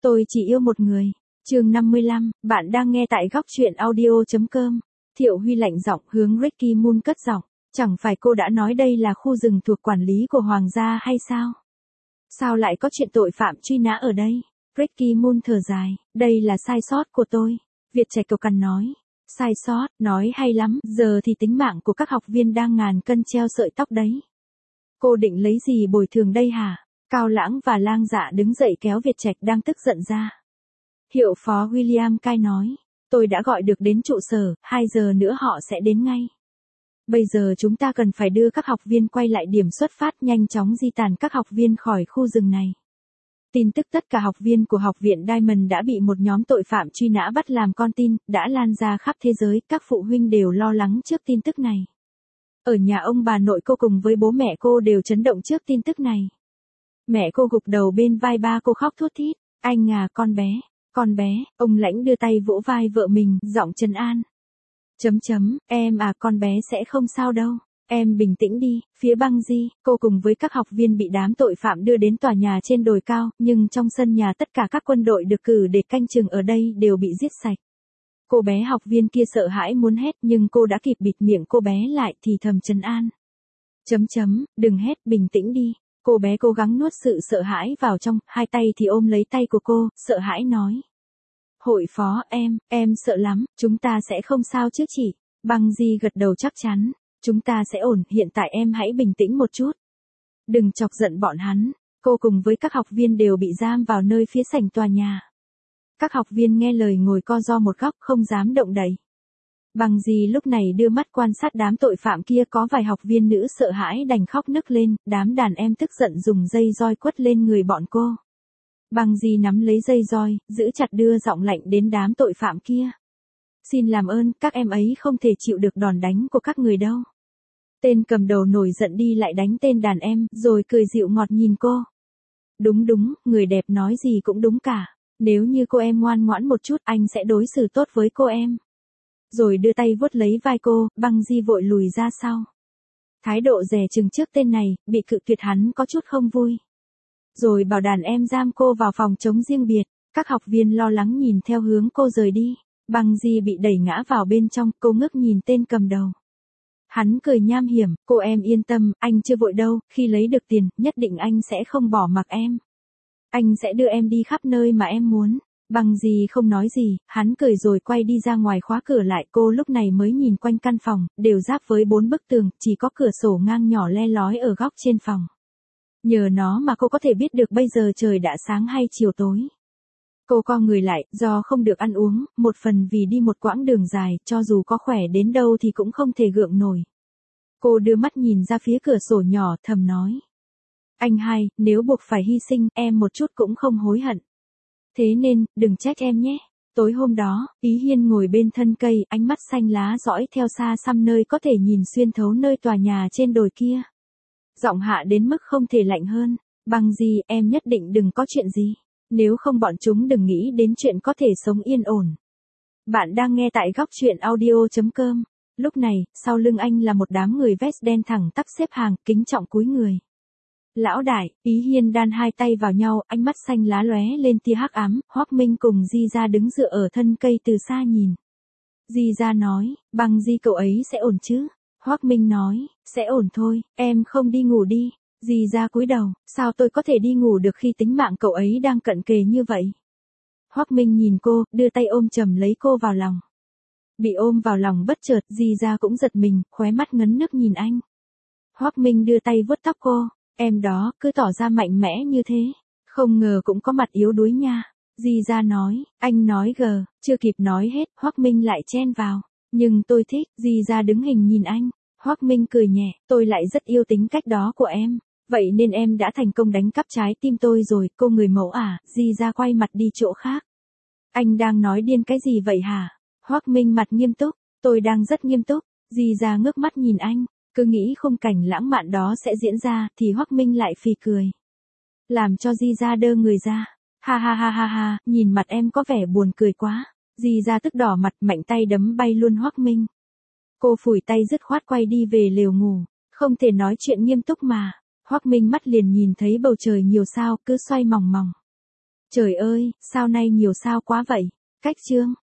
Tôi chỉ yêu một người. Chương 55, bạn đang nghe tại góc truyện audio.com. Thiệu Huy lạnh giọng hướng Ricky Moon cất giọng. Chẳng phải cô đã nói đây là khu rừng thuộc quản lý của Hoàng gia hay sao? Sao lại có chuyện tội phạm truy nã ở đây? Ricky Moon thở dài, đây là sai sót của tôi. Việt Trạch cầu cằn nói. Sai sót, nói hay lắm, giờ thì tính mạng của các học viên đang ngàn cân treo sợi tóc đấy. Cô định lấy gì bồi thường đây hả? Cao Lãng và Lang Dạ đứng dậy kéo Việt Trạch đang tức giận ra. Hiệu phó William cai nói, tôi đã gọi được đến trụ sở, 2 giờ nữa họ sẽ đến ngay. Bây giờ chúng ta cần phải đưa các học viên quay lại điểm xuất phát, nhanh chóng di tản các học viên khỏi khu rừng này. Tin tức tất cả học viên của học viện Diamond đã bị một nhóm tội phạm truy nã bắt làm con tin, đã lan ra khắp thế giới, các phụ huynh đều lo lắng trước tin tức này. Ở nhà ông bà nội cô cùng với bố mẹ cô đều chấn động trước tin tức này. Mẹ cô gục đầu bên vai ba cô khóc thút thít, anh à con bé, ông Lãnh đưa tay vỗ vai vợ mình, giọng trấn an. Em à, con bé sẽ không sao đâu, em bình tĩnh đi. Phía Băng Di, cô cùng với các học viên bị đám tội phạm đưa đến tòa nhà trên đồi cao, nhưng trong sân nhà tất cả các quân đội được cử để canh chừng ở đây đều bị giết sạch. Cô bé học viên kia sợ hãi muốn hét nhưng cô đã kịp bịt miệng cô bé lại, thì thầm trấn an. Đừng hét, bình tĩnh đi. Cô bé cố gắng nuốt sự sợ hãi vào trong, hai tay thì ôm lấy tay của cô, sợ hãi nói. Hội phó, em sợ lắm, chúng ta sẽ không sao chứ chị. Băng Di gật đầu chắc chắn, chúng ta sẽ ổn, hiện tại em hãy bình tĩnh một chút. Đừng chọc giận bọn hắn. Cô cùng với các học viên đều bị giam vào nơi phía sảnh tòa nhà. Các học viên nghe lời ngồi co ro một góc, không dám động đậy. Băng Di lúc này đưa mắt quan sát đám tội phạm kia, có vài học viên nữ sợ hãi đành khóc nức lên, đám đàn em tức giận dùng dây roi quất lên người bọn cô. Băng Di nắm lấy dây roi, giữ chặt đưa giọng lạnh đến đám tội phạm kia. Xin làm ơn, các em ấy không thể chịu được đòn đánh của các người đâu. Tên cầm đầu nổi giận đi lại đánh tên đàn em, rồi cười dịu ngọt nhìn cô. Đúng, người đẹp nói gì cũng đúng cả. Nếu như cô em ngoan ngoãn một chút, anh sẽ đối xử tốt với cô em. Rồi đưa tay vuốt lấy vai cô, Băng Di vội lùi ra sau. Thái độ dè chừng trước tên này, bị cự tuyệt hắn có chút không vui. Rồi bảo đàn em giam cô vào phòng trống riêng biệt, các học viên lo lắng nhìn theo hướng cô rời đi. Băng Di bị đẩy ngã vào bên trong, cô ngước nhìn tên cầm đầu. Hắn cười nham hiểm, cô em yên tâm, anh chưa vội đâu, khi lấy được tiền, nhất định anh sẽ không bỏ mặc em. Anh sẽ đưa em đi khắp nơi mà em muốn. Băng Di không nói gì, hắn cười rồi quay đi ra ngoài khóa cửa lại. Cô lúc này mới nhìn quanh căn phòng, đều giáp với 4 bức tường, chỉ có cửa sổ ngang nhỏ le lói ở góc trên phòng. Nhờ nó mà cô có thể biết được bây giờ trời đã sáng hay chiều tối. Cô co người lại, do không được ăn uống, một phần vì đi một quãng đường dài, cho dù có khỏe đến đâu thì cũng không thể gượng nổi. Cô đưa mắt nhìn ra phía cửa sổ nhỏ, thầm nói. Anh hai, nếu buộc phải hy sinh, em một chút cũng không hối hận. Thế nên, đừng trách em nhé. Tối hôm đó, Ý Hiên ngồi bên thân cây, ánh mắt xanh lá dõi theo xa xăm nơi có thể nhìn xuyên thấu nơi tòa nhà trên đồi kia. Giọng hạ đến mức không thể lạnh hơn. Băng Di, em nhất định đừng có chuyện gì. Nếu không bọn chúng đừng nghĩ đến chuyện có thể sống yên ổn. Bạn đang nghe tại góc truyện audio.com. Lúc này, sau lưng anh là một đám người vest đen thẳng tắp xếp hàng, kính trọng cúi người. Lão đại, Ý Hiên đan hai tay vào nhau, ánh mắt xanh lá lóe lên tia hắc ám. Hoắc Minh cùng Di Gia đứng dựa ở thân cây từ xa nhìn. Di Gia nói, Băng Di cậu ấy sẽ ổn chứ? Hoắc Minh nói, sẽ ổn thôi, em không đi ngủ đi. Di Gia cúi đầu, sao tôi có thể đi ngủ được khi tính mạng cậu ấy đang cận kề như vậy? Hoắc Minh nhìn cô, đưa tay ôm chầm lấy cô vào lòng. Bị ôm vào lòng bất chợt, Di Gia cũng giật mình, khóe mắt ngấn nước nhìn anh. Hoắc Minh đưa tay vuốt tóc cô. Em đó, cứ tỏ ra mạnh mẽ như thế. Không ngờ cũng có mặt yếu đuối nha. Di Gia nói, anh nói gờ, chưa kịp nói hết, Hoắc Minh lại chen vào. Nhưng tôi thích, Di Gia đứng hình nhìn anh. Hoắc Minh cười nhẹ, tôi lại rất yêu tính cách đó của em. Vậy nên em đã thành công đánh cắp trái tim tôi rồi, cô người mẫu à? Di Gia quay mặt đi chỗ khác. Anh đang nói điên cái gì vậy hả? Hoắc Minh mặt nghiêm túc, tôi đang rất nghiêm túc. Di Gia ngước mắt nhìn anh. Cứ nghĩ khung cảnh lãng mạn đó sẽ diễn ra, thì Hoắc Minh lại phì cười. Làm cho Di Gia đơ người ra. Ha, nhìn mặt em có vẻ buồn cười quá. Di Gia tức đỏ mặt, mạnh tay đấm bay luôn Hoắc Minh. Cô phủi tay dứt khoát quay đi về lều ngủ. Không thể nói chuyện nghiêm túc mà. Hoắc Minh mắt liền nhìn thấy bầu trời nhiều sao, cứ xoay mòng mòng. Trời ơi, sao nay nhiều sao quá vậy? Cách chương.